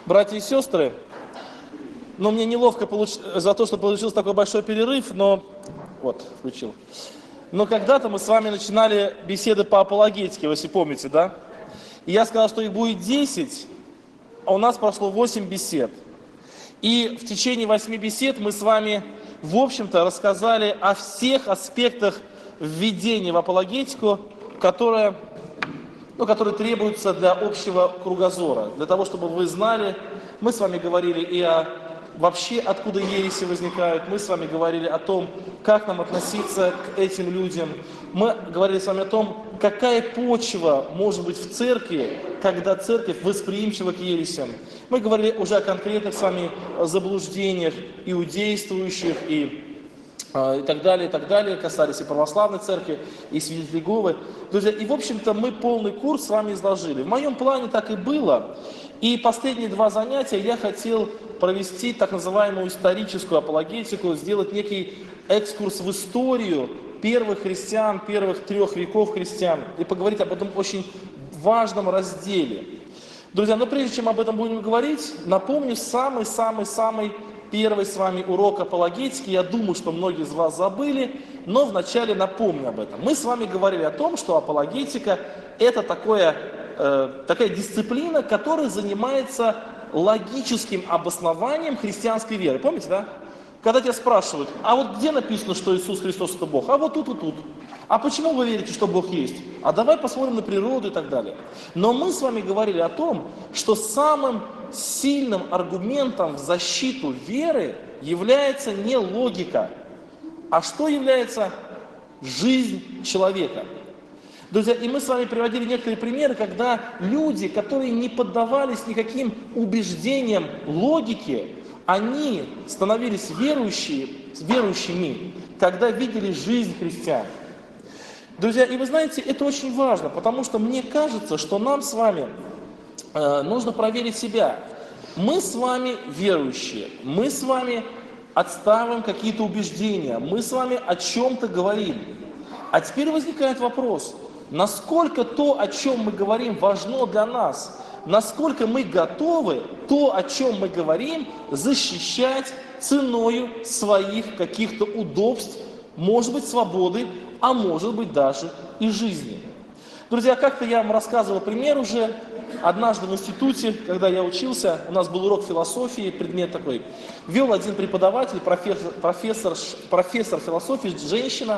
Братья и сестры, мне неловко за то, что получился такой большой перерыв, но... Вот, включил. Но когда-то мы с вами начинали беседы по апологетике, если помните, да? И я сказал, что их будет 10, а у нас прошло 8 бесед. И в течение 8 бесед мы с вами, в общем-то, рассказали о всех аспектах введения в апологетику, которые требуются для общего кругозора. Для того, чтобы вы знали, мы с вами говорили и о вообще, откуда ереси возникают. Мы с вами говорили о том, как нам относиться к этим людям. Мы говорили с вами о том, какая почва может быть в церкви, когда церковь восприимчива к ересям. Мы говорили уже о конкретных с вами заблуждениях иудействующих и так далее, касались и православной церкви, и свидетелей Иеговы. Друзья, и в общем-то мы полный курс с вами изложили. В моем плане так и было. И последние 2 занятия я хотел провести так называемую историческую апологетику, сделать некий экскурс в историю первых христиан, первых 3 веков христиан, и поговорить об этом очень важном разделе. Друзья, но прежде чем об этом будем говорить, напомню самый первый с вами урок апологетики. Я думаю, что многие из вас забыли, но вначале напомню об этом. Мы с вами говорили о том, что апологетика – это такая дисциплина, которая занимается логическим обоснованием христианской веры. Помните, да? Когда тебя спрашивают, а вот где написано, что Иисус Христос – это Бог? А вот тут и тут. А почему вы верите, что Бог есть? А давай посмотрим на природу и так далее. Но мы с вами говорили о том, что самым сильным аргументом в защиту веры является не логика, а что является жизнь человека. Друзья, и мы с вами приводили некоторые примеры, когда люди, которые не поддавались никаким убеждениям логики, они становились верующими, когда видели жизнь христиан. Друзья, и вы знаете, это очень важно, потому что мне кажется, что нам с вами нужно проверить себя. Мы с вами верующие, мы с вами отстаиваем какие-то убеждения, мы с вами о чем-то говорим. А теперь возникает вопрос, насколько то, о чем мы говорим, важно для нас, насколько мы готовы то, о чем мы говорим, защищать ценою своих каких-то удобств, может быть, свободы, а может быть, даже и жизни. Друзья, как-то я вам рассказывал пример уже. Однажды в институте, когда я учился, у нас был урок философии, предмет такой. Вел один преподаватель, профессор философии, женщина,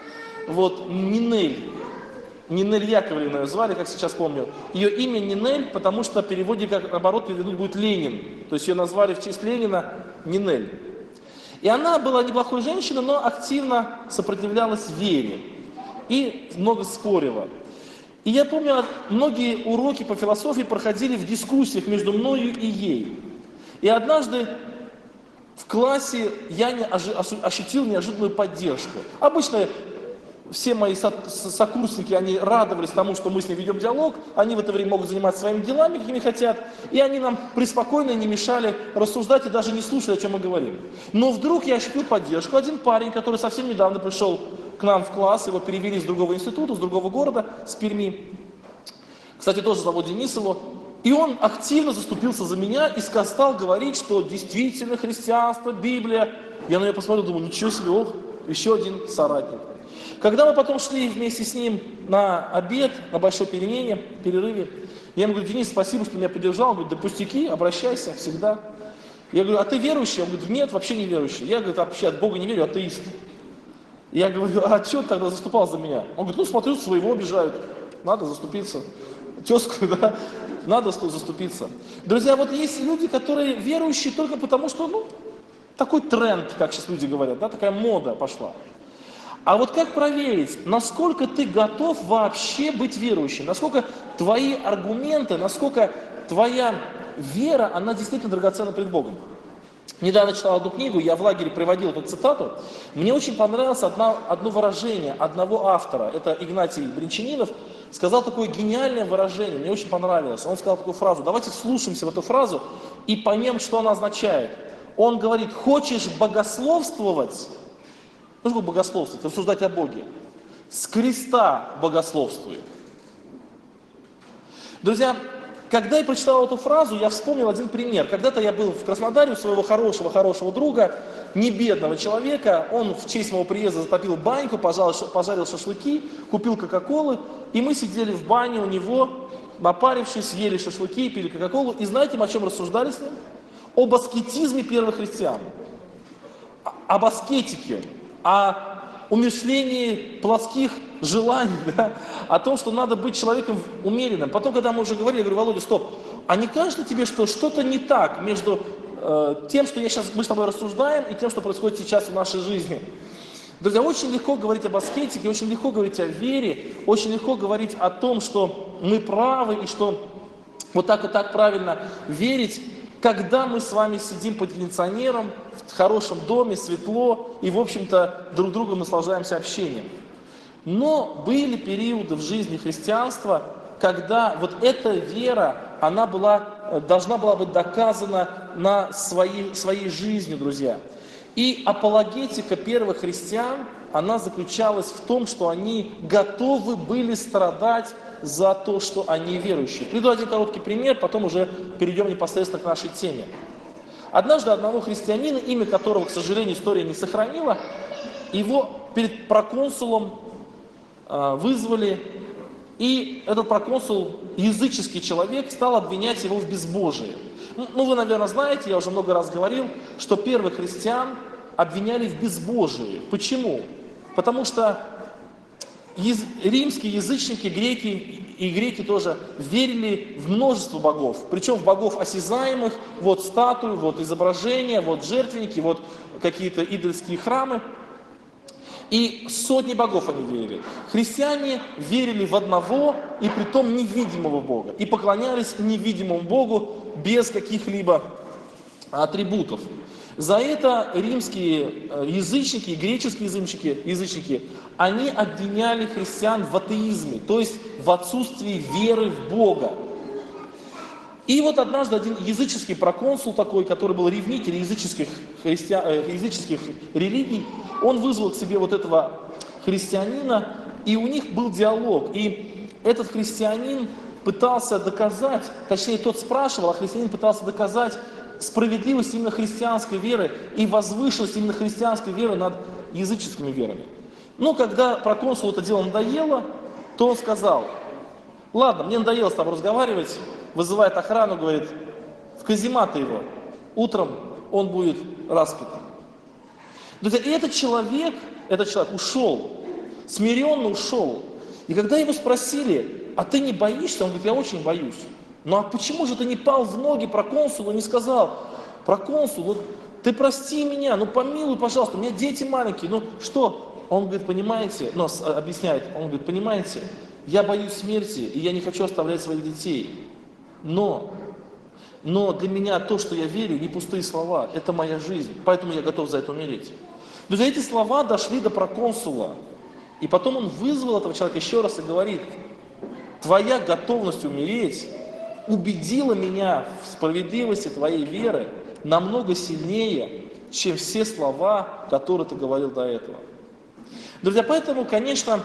Нинель Яковлевна ее звали, как сейчас помню. Ее имя Нинель, потому что в переводе, как наоборот, переводить будет Ленин. То есть ее назвали в честь Ленина Нинель. И она была неплохой женщиной, но активно сопротивлялась вере. И много спорила. И я помню, многие уроки по философии проходили в дискуссиях между мною и ей. И однажды в классе я ощутил неожиданную поддержку. Обычно все мои сокурсники, они радовались тому, что мы с ней ведем диалог, они в это время могут заниматься своими делами, какими хотят, и они нам преспокойно не мешали рассуждать и даже не слушали, о чем мы говорим. Но вдруг я ощутил поддержку. Один парень, который совсем недавно пришел к нам в класс, его перевели с другого института, с другого города, с Перми. Кстати, тоже зовут Денис его. И он активно заступился за меня и стал говорить, что действительно христианство, Библия. Я на нее посмотрел, думаю, ничего себе, еще один соратник. Когда мы потом шли вместе с ним на обед, на большой перерыве, я ему говорю, Денис, спасибо, что меня поддержал. Он говорит, да пустяки, обращайся всегда. Я говорю, а ты верующий? Он говорит, нет, вообще не верующий. Я, говорю, вообще от Бога не верю, атеист. Я говорю, а что ты тогда заступал за меня? Он говорит, смотрю, своего обижают, надо заступиться. Тезку, да, надо заступиться. Друзья, есть люди, которые верующие только потому, что, такой тренд, как сейчас люди говорят, да, такая мода пошла. А как проверить, насколько ты готов вообще быть верующим, насколько твои аргументы, насколько твоя вера, она действительно драгоценна пред Богом. Недавно читал одну книгу, я в лагере приводил эту цитату. Мне очень понравилось одно выражение одного автора, это Игнатий Бринчанинов, сказал такое гениальное выражение, мне очень понравилось. Он сказал такую фразу, давайте вслушаемся в эту фразу и поймем, что она означает. Он говорит, хочешь богословствовать? Что такое богословствовать? Рассуждать о Боге. С креста богословствуй. Друзья, когда я прочитал эту фразу, я вспомнил один пример. Когда-то я был в Краснодаре у своего хорошего друга, не бедного человека. Он в честь моего приезда затопил баньку, пожарил шашлыки, купил кока-колы. И мы сидели в бане у него, напарившись, ели шашлыки, пили кока-колу. И знаете, мы о чем рассуждали с ним? Об аскетизме первых христиан. Об аскетике, о умерщвлении плотских желаний, да? О том, что надо быть человеком умеренным. Потом, когда мы уже говорили, я говорю: Володя, стоп, а не кажется тебе, что что-то не так между тем, что мы с тобой рассуждаем, и тем, что происходит сейчас в нашей жизни? Друзья, очень легко говорить об аскетике, очень легко говорить о вере, очень легко говорить о том, что мы правы и что вот так и так правильно верить, когда мы с вами сидим под кондиционером, в хорошем доме, светло, и, в общем-то, друг другом наслаждаемся общением. Но были периоды в жизни христианства, когда вот эта вера, она должна была быть доказана на своей жизнью, друзья. И апологетика первых христиан, она заключалась в том, что они готовы были страдать за то, что они верующие. Приведу один короткий пример, потом уже перейдем непосредственно к нашей теме. Однажды одного христианина, имя которого, к сожалению, история не сохранила, его перед проконсулом вызвали, и этот проконсул, языческий человек, стал обвинять его в безбожии. Ну, вы, наверное, знаете, я уже много раз говорил, что первых христиан обвиняли в безбожии. Почему? Потому что римские язычники, греки тоже верили в множество богов. Причем в богов осязаемых, вот статуи, вот изображения, вот жертвенники, вот какие-то идольские храмы. И сотни богов они верили. Христиане верили в одного, и притом невидимого Бога. И поклонялись невидимому Богу без каких-либо атрибутов. За это римские язычники и греческие язычники, они обвиняли христиан в атеизме, то есть в отсутствии веры в Бога. И вот однажды один языческий проконсул такой, который был ревнитель языческих религий, он вызвал к себе вот этого христианина, и у них был диалог. И этот христианин пытался доказать, точнее тот спрашивал, а христианин пытался доказать справедливость именно христианской веры и возвышенность именно христианской веры над языческими верами. Но когда проконсулу это дело надоело, то он сказал: ладно, мне надоело с тобой разговаривать, вызывает охрану, говорит: в казематы его, утром он будет распят. Друзья, и этот человек ушел, смиренно ушел. И когда его спросили: а ты не боишься? Он говорит: я очень боюсь. Ну а почему же ты не пал в ноги проконсулу и не сказал: проконсул, ну, ты прости меня, ну помилуй, пожалуйста, у меня дети маленькие, ну что? Он говорит: понимаете, объясняет, он говорит: понимаете, я боюсь смерти, и я не хочу оставлять своих детей. Но для меня то, что я верю, не пустые слова, это моя жизнь, поэтому я готов за это умереть. Друзья, эти слова дошли до проконсула, и потом он вызвал этого человека еще раз и говорит: твоя готовность умереть убедила меня в справедливости твоей веры намного сильнее, чем все слова, которые ты говорил до этого. Друзья, поэтому, конечно,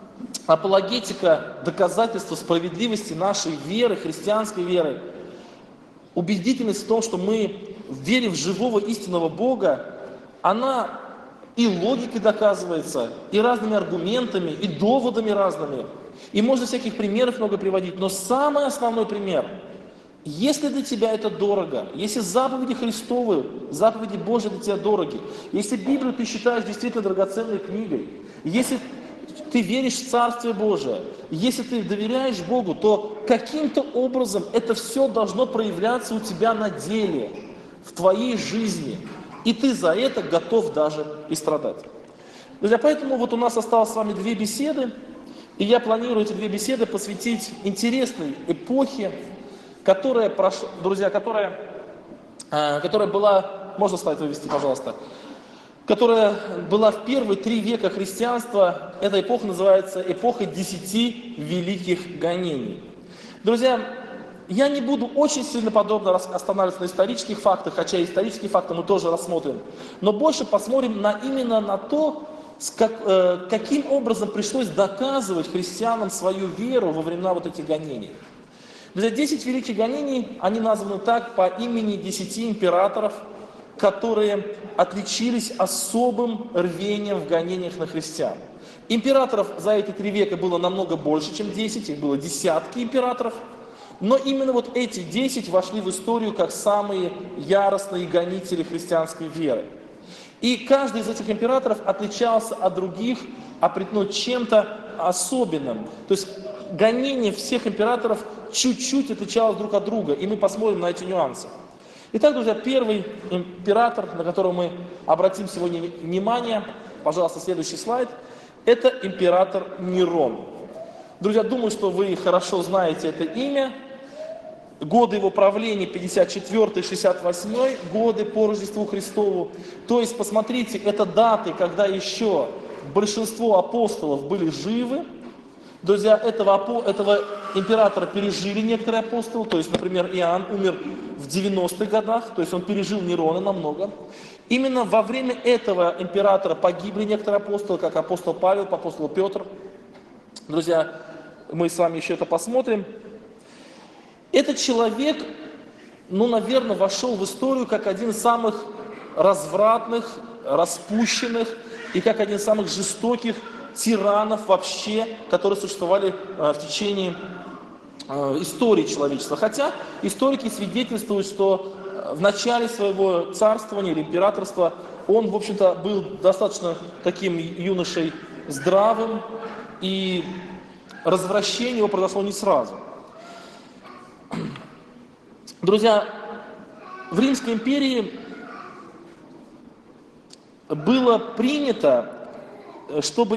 апологетика, доказательство справедливости нашей веры, христианской веры, убедительность в том, что мы верим в живого истинного Бога, она и логикой доказывается, и разными аргументами, и доводами разными. И можно всяких примеров много приводить, но самый основной пример: если для тебя это дорого, если заповеди Христовы, заповеди Божьи для тебя дороги, если Библию ты считаешь действительно драгоценной книгой, если ты веришь в Царствие Божие, если ты доверяешь Богу, то каким-то образом это все должно проявляться у тебя на деле, в твоей жизни. И ты за это готов даже и страдать. Друзья, поэтому вот у нас осталось с вами 2 беседы, и я планирую эти 2 беседы посвятить интересной эпохе, которая была, можно слайд вывести, пожалуйста, которая была в первые 3 века христианства. Эта эпоха называется эпохой 10 великих гонений. Друзья, я не буду очень сильно подробно останавливаться на исторических фактах, хотя исторические факты мы тоже рассмотрим, но больше посмотрим именно на то, каким образом пришлось доказывать христианам свою веру во времена вот этих гонений. Для 10 великих гонений, они названы так по имени 10 императоров, которые отличились особым рвением в гонениях на христиан. Императоров за эти 3 века было намного больше, чем 10, их было десятки императоров. Но именно вот эти 10 вошли в историю как самые яростные гонители христианской веры. И каждый из этих императоров отличался от других чем-то особенным. То есть гонение всех императоров чуть-чуть отличалось друг от друга, и мы посмотрим на эти нюансы. Итак, друзья, первый император, на которого мы обратим сегодня внимание, пожалуйста, следующий слайд, это император Нерон. Друзья, думаю, что вы хорошо знаете это имя. Годы его правления 54-68 годы по Рождеству Христову. То есть, посмотрите, это даты, когда еще большинство апостолов были живы. Друзья, этого императора пережили некоторые апостолы. То есть, например, Иоанн умер в 90-х годах, то есть он пережил Нерона намного. Именно во время этого императора погибли некоторые апостолы, как апостол Павел, апостол Петр. Друзья, мы с вами еще это посмотрим. Этот человек, наверное, вошел в историю как один из самых развратных, распущенных и как один из самых жестоких тиранов вообще, которые существовали в течение истории человечества. Хотя историки свидетельствуют, что в начале своего царствования или императорства он, в общем-то, был достаточно таким юношей здравым, и развращение его произошло не сразу. Друзья, в Римской империи было принято, чтобы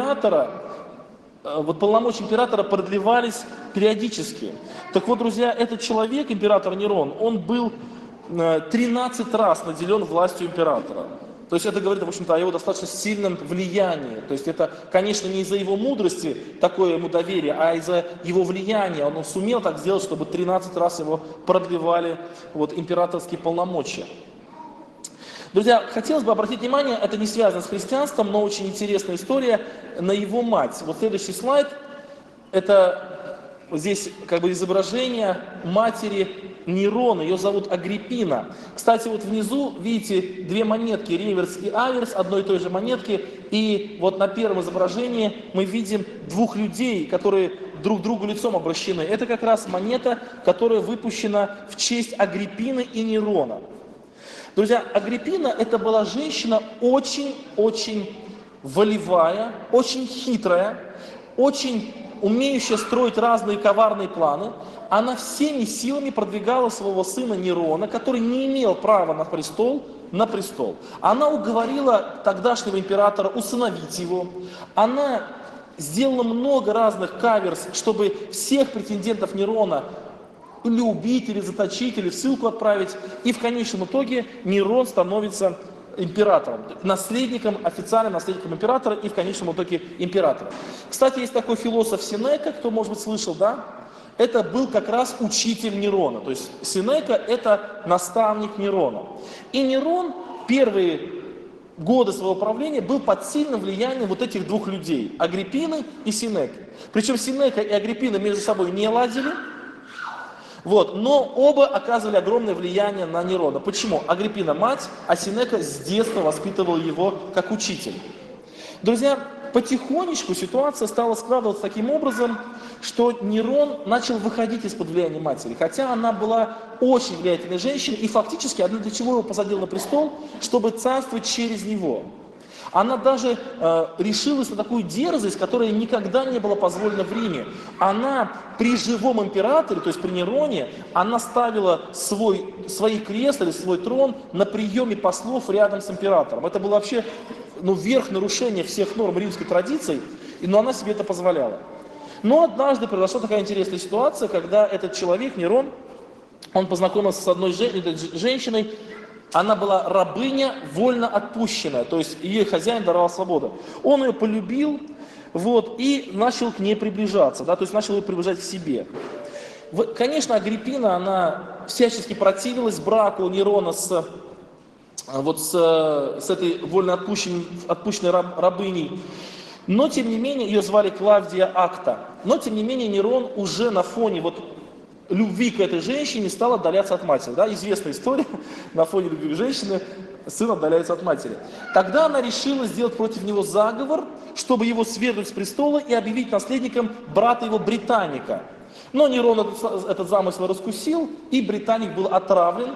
полномочия императора продлевались периодически. Так вот, друзья, этот человек, император Нерон, он был 13 раз наделен властью императора. То есть это говорит, в общем-то, о его достаточно сильном влиянии. То есть это, конечно, не из-за его мудрости такое ему доверие, а из-за его влияния. Он сумел так сделать, чтобы 13 раз его продлевали императорские полномочия. Друзья, хотелось бы обратить внимание, это не связано с христианством, но очень интересная история на его мать. Вот следующий слайд, это здесь изображение матери Нерона, ее зовут Агриппина. Кстати, вот внизу, видите, 2 монетки, реверс и аверс, одной и той же монетки. И вот на первом изображении мы видим 2 людей, которые друг к другу лицом обращены. Это как раз монета, которая выпущена в честь Агриппины и Нерона. Друзья, Агриппина это была женщина очень-очень волевая, очень хитрая, очень умеющая строить разные коварные планы. Она всеми силами продвигала своего сына Нерона, который не имел права на престол. Она уговорила тогдашнего императора усыновить его. Она сделала много разных каверс, чтобы всех претендентов Нерона или убить, или заточить, или в ссылку отправить. И в конечном итоге Нерон становится императором, официальным наследником императора и в конечном итоге императором. Кстати, есть такой философ Сенека, кто, может быть, слышал, да? Это был как раз учитель Нерона. То есть Сенека это наставник Нерона. И Нерон первые годы своего правления был под сильным влиянием вот этих 2 людей, Агриппины и Сенеки. Причем Сенека и Агриппина между собой не ладили, но оба оказывали огромное влияние на Нерона. Почему? Агриппина мать, а Сенека с детства воспитывал его как учитель. Друзья, потихонечку ситуация стала складываться таким образом, что Нерон начал выходить из-под влияния матери. Хотя она была очень влиятельной женщиной, и фактически она для чего его посадила на престол? Чтобы царствовать через него. Она даже решилась на такую дерзость, которая никогда не была позволена в Риме. Она при живом императоре, то есть при Нероне, она ставила свои кресла или свой трон на приеме послов рядом с императором. Это было вообще верх нарушения всех норм римской традиции, но она себе это позволяла. Но однажды произошла такая интересная ситуация, когда этот человек, Нерон, он познакомился с одной женщиной. Она была рабыня, вольно отпущенная, то есть ее хозяин даровал свободу. Он ее полюбил, и начал к ней приближаться, то есть начал ее приближать к себе. Конечно, Агриппина, она всячески противилась браку Нерона с этой вольно отпущенной рабыней. Но, тем не менее, ее звали Клавдия Акта. Но, тем не менее, Нерон уже на фоне любви к этой женщине стал отдаляться от матери. Да? Известная история, на фоне любви к женщине сын отдаляется от матери. Тогда она решила сделать против него заговор, чтобы его свергнуть с престола и объявить наследником брата его Британика. Но Нерон этот замысел раскусил, и Британик был отравлен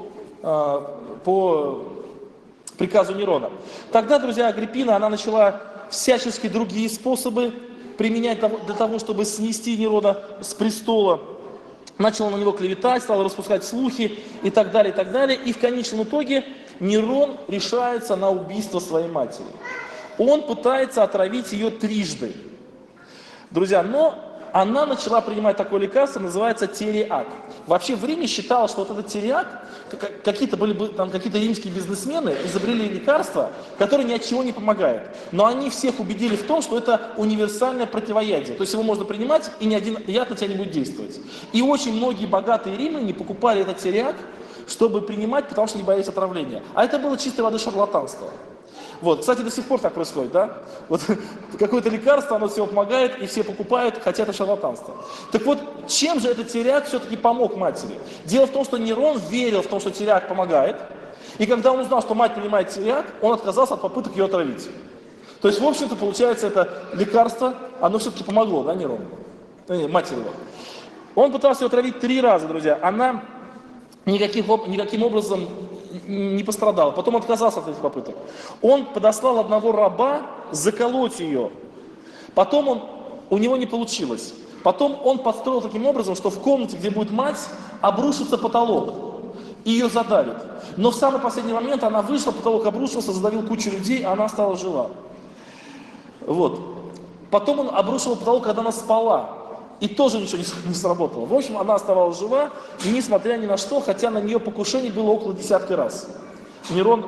по приказу Нерона. Тогда, друзья, Агриппина, она начала всячески другие способы применять для того, чтобы снести Нерона с престола. Начала на него клеветать, стала распускать слухи и так далее, и так далее. И в конечном итоге Нерон решается на убийство своей матери. Он пытается отравить ее трижды. Друзья, но она начала принимать такое лекарство, называется тиреак. Вообще в Риме считалось, что вот этот тиреак, какие-то римские бизнесмены изобрели лекарство, которое ни от чего не помогает. Но они всех убедили в том, что это универсальное противоядие. То есть его можно принимать, и ни один яд на тебя не будет действовать. И очень многие богатые римляне покупали этот тиреак, чтобы принимать, потому что не боялись отравления. А это было чистой воды шарлатанство. Вот. Кстати, до сих пор так происходит, да? Вот какое-то лекарство, оно всем помогает, и все покупают, хотя это шарлатанство. Так вот, чем же этот тиреак все-таки помог матери? Дело в том, что Нерон верил в том, что тиреак помогает, и когда он узнал, что мать принимает тиреак, он отказался от попыток ее отравить. То есть, в общем-то, получается, это лекарство, оно все-таки помогло, да, Нерону? Матери его. Он пытался ее отравить 3 раза, друзья. Она никаким образом не пострадала. Потом отказался от этих попыток. Он подослал одного раба заколоть ее. Потом у него не получилось. Потом он подстроил таким образом, что в комнате, где будет мать, обрушится потолок. И ее задавит. Но в самый последний момент она вышла, потолок обрушился, задавил кучу людей, а она стала жива. Вот. Потом он обрушил потолок, когда она спала. И тоже ничего не сработало. В общем, она оставалась жива, и несмотря ни на что, хотя на нее покушений было около 10 раз. Нерон,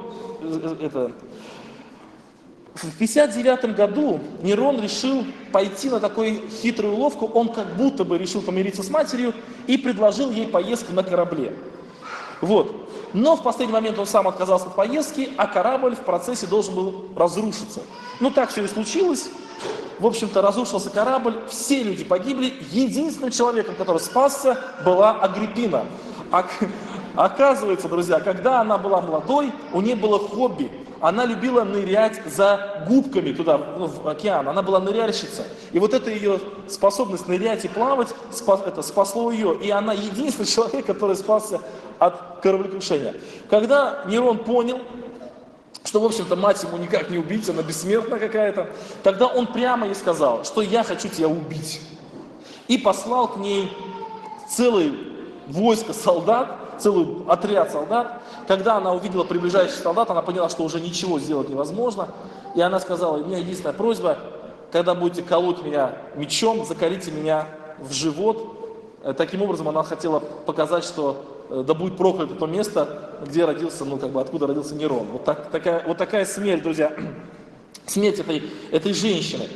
В 59 году Нерон решил пойти на такую хитрую уловку, он как будто бы решил помириться с матерью и предложил ей поездку на корабле. Вот. Но в последний момент он сам отказался от поездки, а корабль в процессе должен был разрушиться. Ну так все и случилось. В общем-то, разрушился корабль, все люди погибли, единственным человеком, который спасся, была Агриппина. Оказывается, друзья, когда она была молодой, у нее было хобби. Она любила нырять за губками туда, в океан. Она была ныряльщица. И вот эта ее способность нырять и плавать спасло ее. И она единственный человек, который спасся от кораблекрушения. Когда Нерон понял, что, в общем-то, мать ему никак не убить, она бессмертная какая-то, тогда он прямо ей сказал, что я хочу тебя убить. И послал к ней целое войско солдат, целый отряд солдат. Когда она увидела приближающихся солдат, она поняла, что уже ничего сделать невозможно. И она сказала, у меня единственная просьба, когда будете колоть меня мечом, заколите меня в живот. Таким образом, она хотела показать, что да будет проклято то место, где родился, откуда родился Нерон. Вот такая смерть, друзья, смерть этой женщины.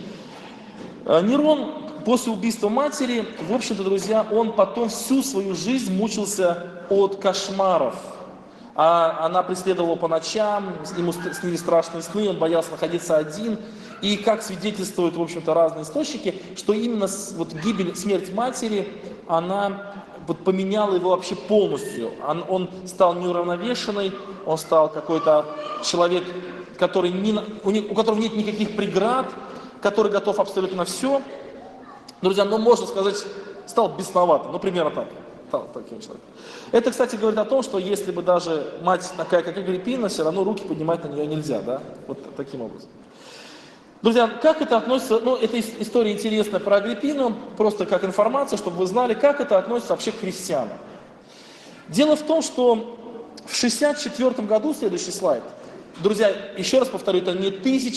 Нерон после убийства матери, в общем-то, друзья, он потом всю свою жизнь мучился от кошмаров. Она преследовала по ночам, ему снились страшные сны, он боялся находиться один. И как свидетельствуют, в общем-то, разные источники, что именно смерть матери, она поменяла его вообще полностью. Он стал неуравновешенный, он стал какой-то человек, у которого нет никаких преград, который готов абсолютно на все. Друзья, можно сказать, стал бесноватым, примерно так. Стал таким человеком. Это, кстати, говорит о том, что если бы даже мать такая, как Агриппина, все равно руки поднимать на нее нельзя, да? Вот таким образом. Друзья, как это относится, эта история интересная про Агриппину, просто как информация, чтобы вы знали, как это относится вообще к христианам. Дело в том, что в 1964 году, следующий слайд, друзья, еще раз повторю, это не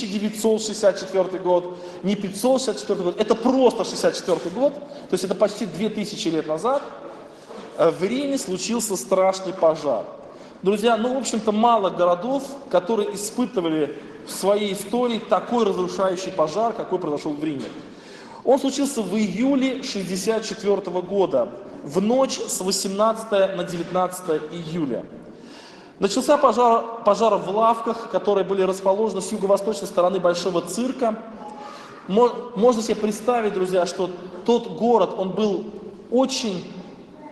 1964 год, не 564 год, это просто 1964 год, то есть это почти 2000 лет назад, в Риме случился страшный пожар. Друзья, в общем-то, мало городов, которые испытывали в своей истории такой разрушающий пожар, какой произошел в Риме. Он случился в июле 1964 года, в ночь с 18 на 19 июля. Начался пожар в лавках, которые были расположены с юго-восточной стороны Большого цирка. Можно себе представить, друзья, что тот город, он был очень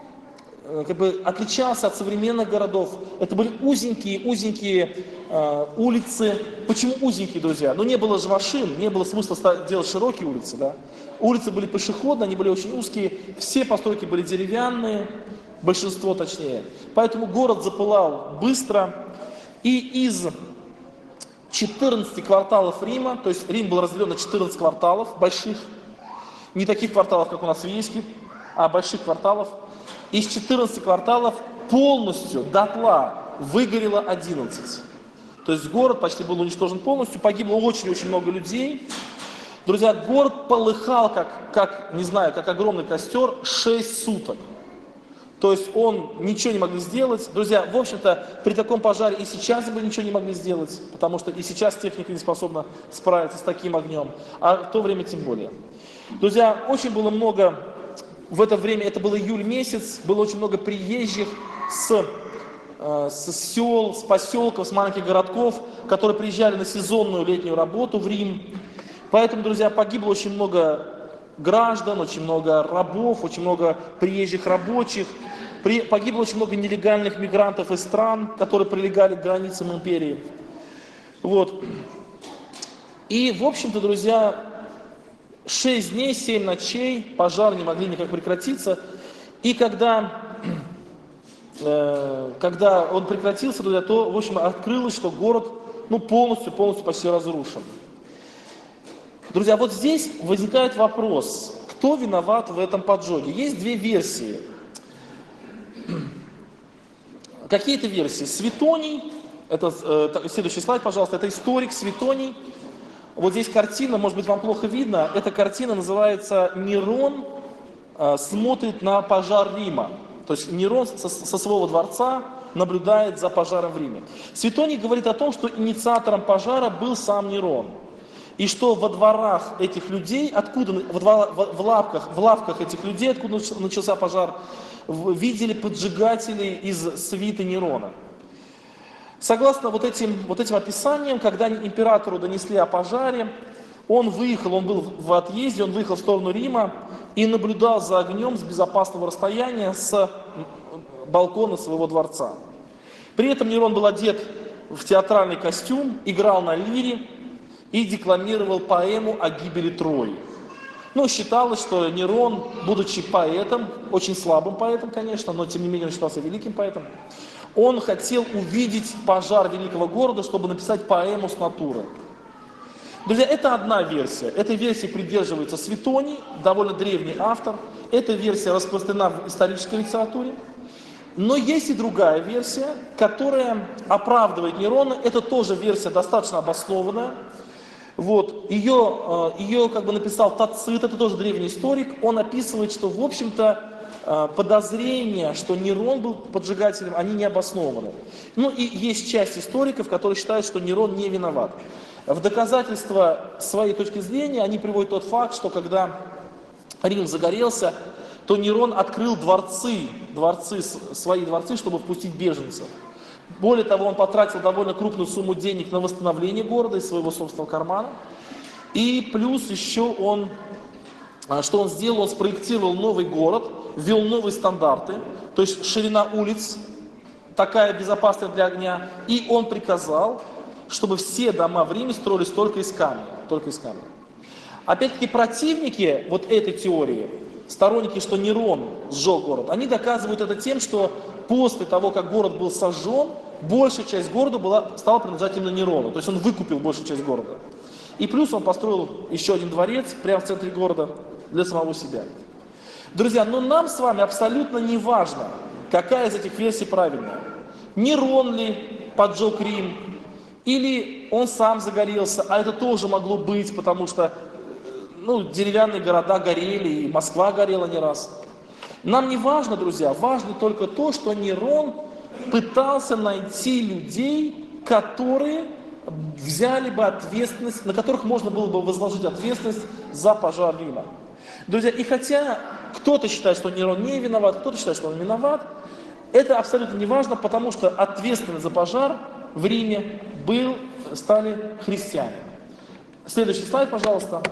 как бы отличался от современных городов. Это были узенькие улицы. Почему узенькие, друзья? Ну не было же машин, не было смысла делать широкие улицы, да? Улицы были пешеходные, они были очень узкие, все постройки были деревянные, большинство точнее. Поэтому город запылал быстро, и из 14 кварталов Рима, то есть Рим был разделен на 14 кварталов больших, не таких кварталов, как у нас в Ейске, а больших кварталов. Из 14 кварталов полностью дотла выгорело 11. То есть город почти был уничтожен полностью, погибло очень-очень много людей. Друзья, город полыхал, как не знаю, как огромный костер 6 суток. То есть он ничего не могли сделать. Друзья, в общем-то, при таком пожаре и сейчас бы ничего не могли сделать, потому что и сейчас техника не способна справиться с таким огнем, а в то время тем более. Друзья, очень было много, в это время, это был июль месяц, было очень много приезжих с сел, с поселков, с маленьких городков, которые приезжали на сезонную летнюю работу в Рим. Поэтому, друзья, погибло очень много граждан, очень много рабов, очень много приезжих рабочих. Погибло очень много нелегальных мигрантов из стран, которые прилегали к границам империи. Вот. И, в общем-то, друзья, 6 дней, 7 ночей, пожар не могли никак прекратиться. И когда он прекратился, друзья, то, в общем, открылось, что город полностью почти разрушен. Друзья, вот здесь возникает вопрос, кто виноват в этом поджоге. Есть две версии. Какие-то версии. Светоний, это следующий слайд, пожалуйста, это историк Светоний. Вот здесь картина, может быть, вам плохо видно. Эта картина называется «Нерон смотрит на пожар Рима». То есть Нерон со своего дворца наблюдает за пожаром в Риме. Светоний говорит о том, что инициатором пожара был сам Нерон. И что во дворах этих людей, откуда, в лавках этих людей, откуда начался пожар, видели поджигателей из свиты Нерона. Согласно вот этим описаниям, когда императору донесли о пожаре, он выехал, он был в отъезде, он выехал в сторону Рима и наблюдал за огнем с безопасного расстояния с балкона своего дворца. При этом Нерон был одет в театральный костюм, играл на лире и декламировал поэму о гибели Трои. Считалось, что Нерон, будучи поэтом, очень слабым поэтом, конечно, но тем не менее он считался великим поэтом, он хотел увидеть пожар великого города, чтобы написать поэму с натуры. Друзья, это одна версия. Этой версии придерживается Светоний, довольно древний автор. Эта версия распространена в исторической литературе. Но есть и другая версия, которая оправдывает Нерона. Это тоже версия достаточно обоснованная. Вот. Ее как бы написал Тацит, это тоже древний историк. Он описывает, что, в общем-то, подозрения, что Нерон был поджигателем, они не обоснованы. И есть часть историков, которые считают, что Нерон не виноват. В доказательство своей точки зрения они приводят тот факт, что когда Рим загорелся, то Нерон открыл свои дворцы, чтобы впустить беженцев. Более того, он потратил довольно крупную сумму денег на восстановление города из своего собственного кармана. И плюс еще что он сделал, он спроектировал новый город, ввел новые стандарты, то есть ширина улиц такая безопасная для огня. И он приказал, чтобы все дома в Риме строились только из камня. Опять-таки противники вот этой теории, сторонники, что Нерон сжег город, они доказывают это тем, что после того, как город был сожжен, большая часть города стала принадлежать именно Нерону. То есть он выкупил большую часть города. И плюс он построил еще один дворец прямо в центре города для самого себя. Друзья, но нам с вами абсолютно не важно, какая из этих версий правильная. Нерон ли поджег Рим, или он сам загорелся, а это тоже могло быть, потому что деревянные города горели, и Москва горела не раз. Нам не важно, друзья, важно только то, что Нерон пытался найти людей, которые взяли бы ответственность, на которых можно было бы возложить ответственность за пожар Рима. Друзья, и хотя кто-то считает, что Нерон не виноват, кто-то считает, что он виноват, это абсолютно не важно, потому что ответственность за пожар в Риме стали христиане. Следующий слайд, пожалуйста.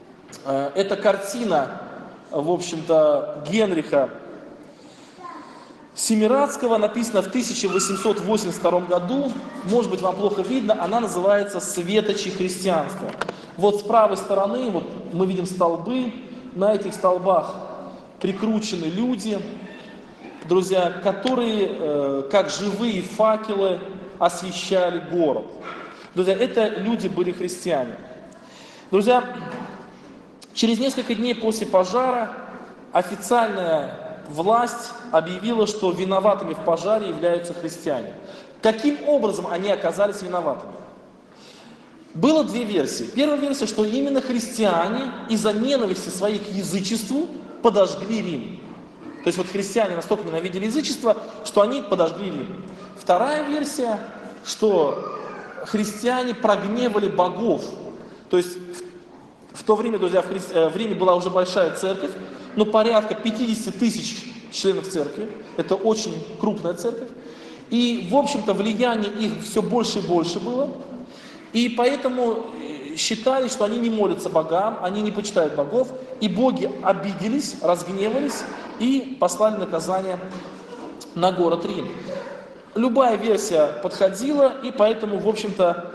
Это картина, в общем-то, Генриха Семирадского, написано в 1882 году, может быть, вам плохо видно, она называется «Светочи христианства». Вот с правой стороны вот мы видим столбы, на этих столбах прикручены люди, друзья, которые как живые факелы освещали город. Друзья, это люди были христиане. Друзья, через несколько дней после пожара официальная власть объявила, что виноватыми в пожаре являются христиане. Каким образом они оказались виноватыми? Было две версии. Первая версия, что именно христиане из-за ненависти своей к язычеству подожгли Рим. То есть вот христиане настолько ненавидели язычество, что они подожгли Рим. Вторая версия, что христиане прогневали богов. То есть в то время, друзья, в Риме была уже большая церковь, но порядка 50 тысяч членов церкви. Это очень крупная церковь. И, в общем-то, влияние их все больше и больше было. И поэтому считали, что они не молятся богам, они не почитают богов. И боги обиделись, разгневались и послали наказание на город Рим. Любая версия подходила, и поэтому, в общем-то,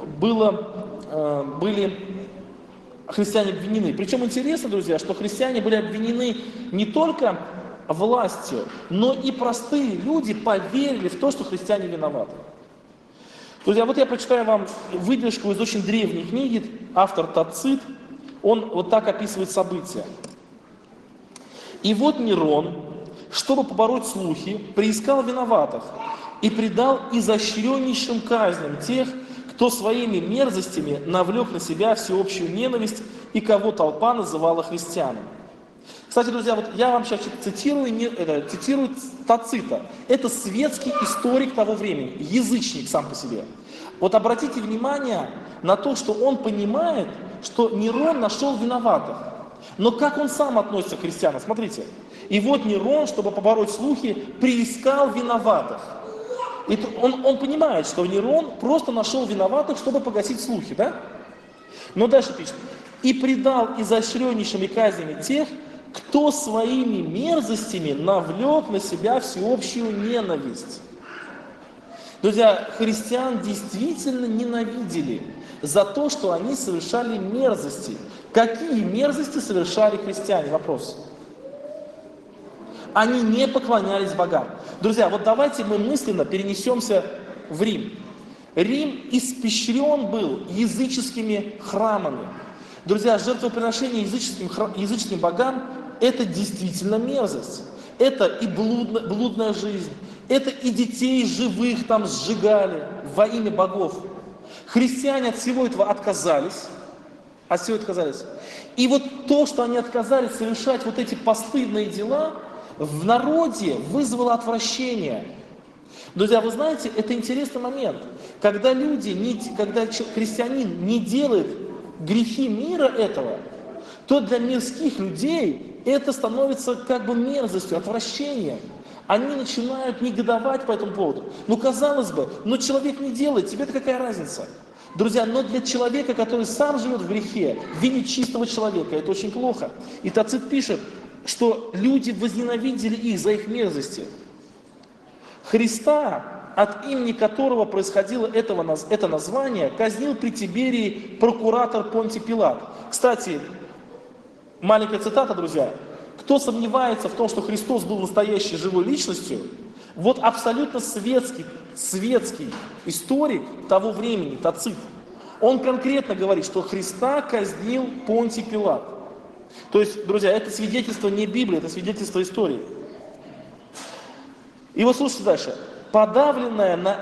были христиане обвинены. Причем интересно, друзья, что христиане были обвинены не только властью, но и простые люди поверили в то, что христиане виноваты. Друзья, вот я прочитаю вам выдержку из очень древней книги, автор Тацит, он вот так описывает события. «И вот Нерон, чтобы побороть слухи, приискал виноватых и предал изощреннейшим казням тех, кто своими мерзостями навлек на себя всеобщую ненависть и кого толпа называла христианами». Кстати, друзья, вот я вам сейчас цитирую Тацита. Это светский историк того времени, язычник сам по себе. Вот обратите внимание на то, что он понимает, что Нерон нашел виноватых. Но как он сам относится к христианам? Смотрите. «И вот Нерон, чтобы побороть слухи, приискал виноватых». И он понимает, что Нерон просто нашел виноватых, чтобы погасить слухи, да? Но дальше пишет. «И предал изощреннейшими казнями тех, кто своими мерзостями навлек на себя всеобщую ненависть». Друзья, христиан действительно ненавидели за то, что они совершали мерзости. Какие мерзости совершали христиане? Вопрос. Они не поклонялись богам. Друзья, вот давайте мы мысленно перенесемся в Рим. Рим испещрен был языческими храмами. Друзья, жертвоприношение языческим богам – это действительно мерзость. Это и блудная жизнь, это и детей живых там сжигали во имя богов. Христиане от всего этого отказались. И вот то, что они отказались совершать вот эти постыдные дела, в народе вызвало отвращение. Друзья, вы знаете, это интересный момент. Когда христианин не делает грехи мира этого, то для мирских людей это становится как бы мерзостью, отвращением. Они начинают негодовать по этому поводу. Ну, казалось бы, но человек не делает, тебе-то какая разница? Друзья, но для человека, который сам живет в грехе, видеть чистого человека, это очень плохо. И Тацит пишет, что люди возненавидели их за их мерзости. Христа, от имени которого происходило это название, казнил при Тиберии прокуратор Понтий Пилат. Кстати, маленькая цитата, друзья. Кто сомневается в том, что Христос был настоящей живой личностью, вот абсолютно светский историк того времени, Тацит, он конкретно говорит, что Христа казнил Понтий Пилат. То есть, друзья, это свидетельство не Библии, это свидетельство истории. И вот слушайте дальше. Подавленное на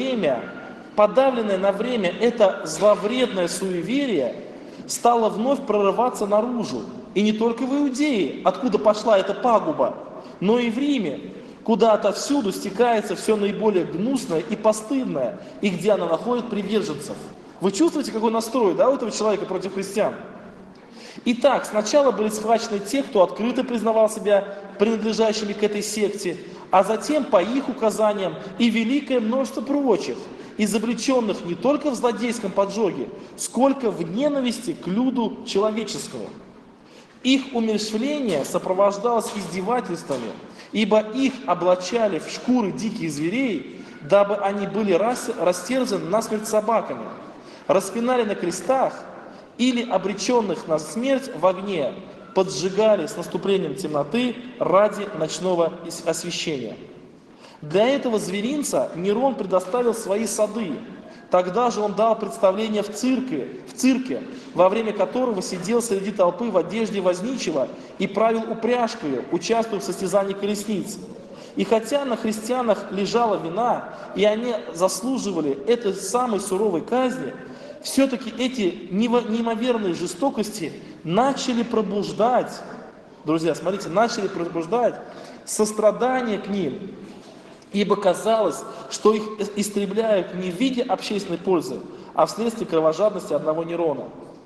время это зловредное суеверие стало вновь прорываться наружу. И не только в Иудее, откуда пошла эта пагуба, но и в Риме, куда отовсюду стекается все наиболее гнусное и постыдное, и где она находит приверженцев. Вы чувствуете, какой настрой, да, у этого человека против христиан? Итак, сначала были схвачены те, кто открыто признавал себя принадлежащими к этой секте, а затем, по их указаниям, и великое множество прочих, изобличенных не только в злодейском поджоге, сколько в ненависти к люду человеческому. Их умерщвление сопровождалось издевательствами ибо их облачали в шкуры диких зверей, дабы они были растерзаны насмерть собаками, распинали на крестах или обреченных на смерть в огне поджигали с наступлением темноты ради ночного освещения. Для этого зверинца Нерон предоставил свои сады. Тогда же он дал представление в цирке, во время которого сидел среди толпы в одежде возничего и правил упряжкою, участвуя в состязании колесниц. И хотя на христианах лежала вина, и они заслуживали этой самой суровой казни, все-таки эти неимоверные жестокости начали пробуждать, друзья, смотрите, начали пробуждать сострадание к ним, ибо казалось, что их истребляют не в виде общественной пользы, а вследствие кровожадности одного Нерона.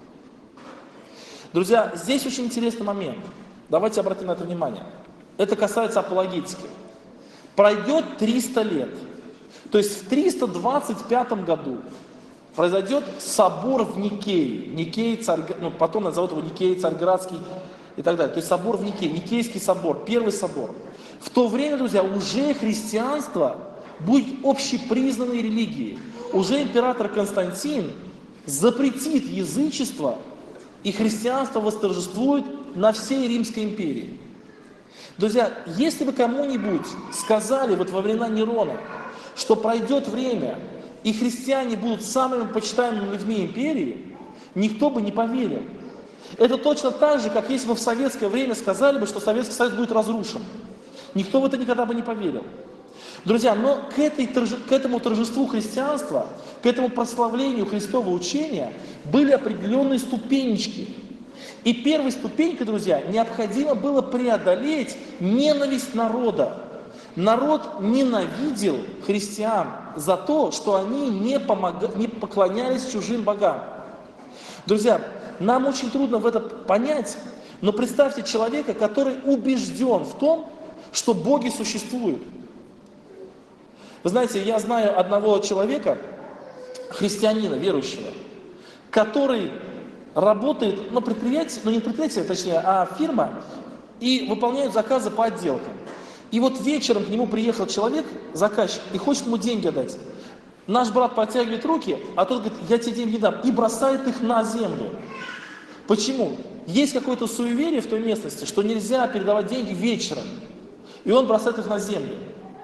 Друзья, здесь очень интересный момент. Давайте обратим на это внимание. Это касается апологетики. Пройдет 300 лет. То есть в 325 году произойдет собор в Никее. Потом назовут его Никей Царьградский и так далее. То есть собор в Никее, Никейский собор, первый собор. В то время, друзья, уже христианство будет общепризнанной религией. Уже император Константин запретит язычество, и христианство восторжествует на всей Римской империи. Друзья, если бы кому-нибудь сказали вот во времена Нерона, что пройдет время, и христиане будут самыми почитаемыми людьми империи, никто бы не поверил. Это точно так же, как если бы в советское время сказали бы, что Советский Союз будет разрушен. Никто в это никогда бы не поверил. Друзья, но к этому торжеству христианства, к этому прославлению Христового учения были определенные ступенечки. И первой ступенькой, друзья, необходимо было преодолеть ненависть народа. Народ ненавидел христиан за то, что они не поклонялись чужим богам. Друзья, нам очень трудно в это понять, но представьте человека, который убежден в том, что боги существуют. Вы знаете, я знаю одного человека, христианина, верующего, который работает, точнее, фирма, и выполняет заказы по отделкам. И вот вечером к нему приехал человек, заказчик, и хочет ему деньги дать. Наш брат протягивает руки, а тот говорит, я тебе деньги дам, и бросает их на землю. Почему? Есть какое-то суеверие в той местности, что нельзя передавать деньги вечером. И он бросает их на землю.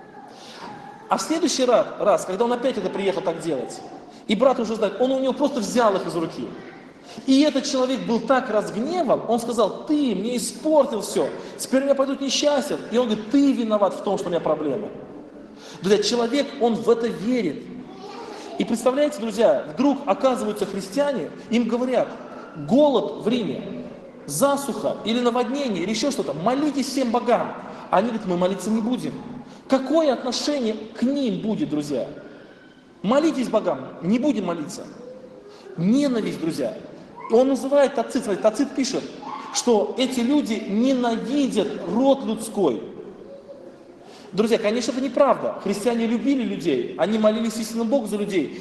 А в следующий раз, когда он опять это приехал так делать, и брат уже знает, он у него просто взял их из руки. И этот человек был так разгневан, он сказал, ты мне испортил все, теперь у меня пойдут несчастья. И он говорит, ты виноват в том, что у меня проблемы. Друзья, человек, он в это верит. И представляете, друзья, вдруг оказываются христиане, им говорят, голод в Риме, засуха или наводнение, или еще что-то, молитесь всем богам. Они говорят, мы молиться не будем. Какое отношение к ним будет, друзья? Молитесь богам, не будем молиться. Ненависть, друзья. Он называет Тацит, смотрите, Тацит пишет, что эти люди ненавидят род людской. Друзья, конечно, это неправда. Христиане любили людей, они молились истинному Богу за людей,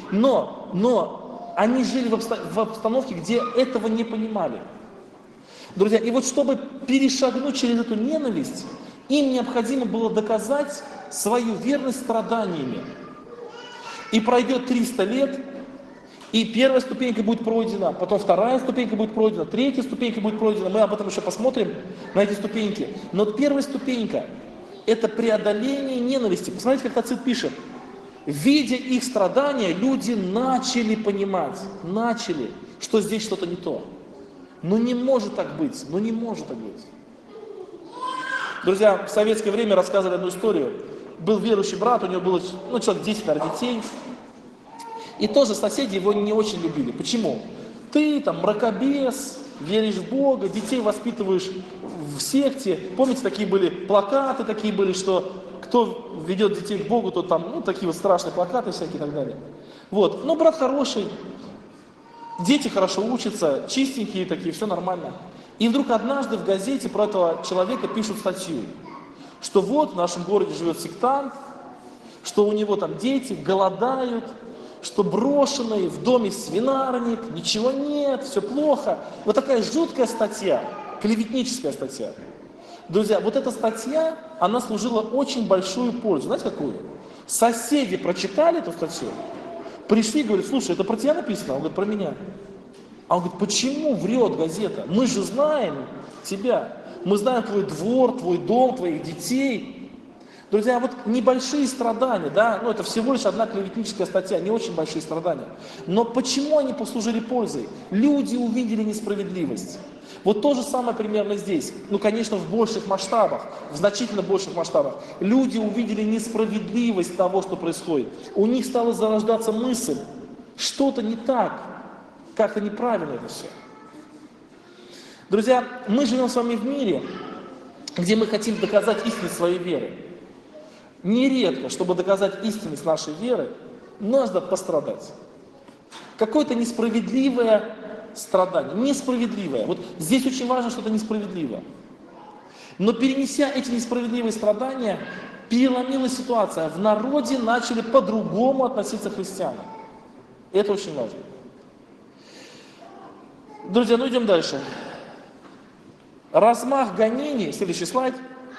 но они жили в обстановке, где этого не понимали. Друзья, и вот чтобы перешагнуть через эту ненависть, им необходимо было доказать свою верность страданиями. И пройдет 300 лет, и первая ступенька будет пройдена, потом вторая ступенька будет пройдена, третья ступенька будет пройдена. Мы об этом еще посмотрим, на эти ступеньки. Но первая ступенька – это преодоление ненависти. Посмотрите, как Тацит пишет. Видя их страдания, люди начали понимать, что здесь что-то не то. Ну не может так быть, не может так быть. Друзья, в советское время рассказывали одну историю. Был верующий брат, у него было человек 10 детей. И тоже соседи его не очень любили. Почему? Ты там мракобес, веришь в Бога, детей воспитываешь в секте. Помните, такие были плакаты, что кто ведет детей к Богу, то там, такие вот страшные плакаты всякие и так далее. Вот, брат хороший, дети хорошо учатся, чистенькие такие, все нормально. И вдруг однажды в газете про этого человека пишут статью, что вот в нашем городе живет сектант, что у него там дети голодают, что брошенные в доме свинарник, ничего нет, все плохо. Вот такая жуткая статья, клеветническая статья. Друзья, вот эта статья, она служила очень большую пользу. Знаете, какую? Соседи прочитали эту статью, пришли и говорят: слушай, это про тебя написано? Он говорит: про меня. А он говорит: почему врет газета? Мы же знаем тебя. Мы знаем твой двор, твой дом, твоих детей. Друзья, вот небольшие страдания, да, это всего лишь одна клеветническая статья, не очень большие страдания. Но почему они послужили пользой? Люди увидели несправедливость. Вот то же самое примерно здесь. Конечно, в больших масштабах, в значительно больших масштабах. Люди увидели несправедливость того, что происходит. У них стала зарождаться мысль: что-то не так, как-то неправильно это все. Друзья, мы живем с вами в мире, где мы хотим доказать истинность своей веры. Нередко, чтобы доказать истинность нашей веры, надо пострадать. Какое-то несправедливое страдание. Несправедливое. Вот здесь очень важно, что это несправедливое. Но перенеся эти несправедливые страдания, переломилась ситуация. В народе начали по-другому относиться к христианам. Это очень важно. Друзья, идем дальше. Размах гонений, следующий слайд.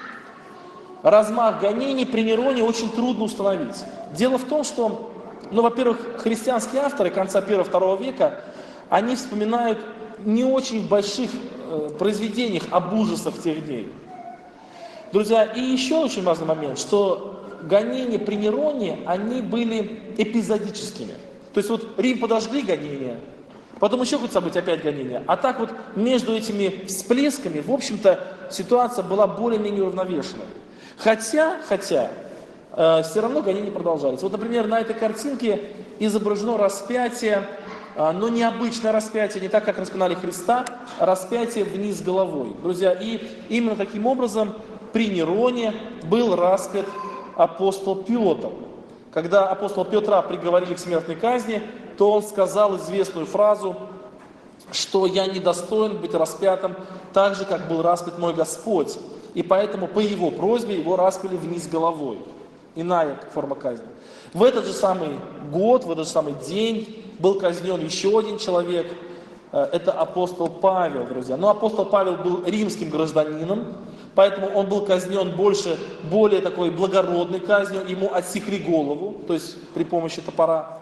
Размах гонений при Нероне очень трудно установить. Дело в том, что, во-первых, христианские авторы конца 1-2 века, они вспоминают не очень в больших произведениях об ужасах тех дней. Друзья, и еще очень важный момент, что гонения при Нероне, они были эпизодическими. То есть Рим подожгли — гонения, потом еще какое-то событие — опять гонения. А так между этими всплесками, в общем-то, ситуация была более-менее уравновешенной. Хотя, все равно гонения продолжались. Например, на этой картинке изображено распятие, но не обычное распятие, не так, как распинали Христа, а распятие вниз головой. Друзья, и именно таким образом при Нероне был распят апостол Петр. Когда апостола Петра приговорили к смертной казни, то он сказал известную фразу, что «я недостоин быть распятым так же, как был распят мой Господь». И поэтому по его просьбе его распяли вниз головой. Иная форма казни. В этот же самый год, в этот же самый день был казнен еще один человек. Это апостол Павел, друзья. Но апостол Павел был римским гражданином, поэтому он был казнен более такой благородной казнью. Ему отсекли голову, то есть при помощи топора.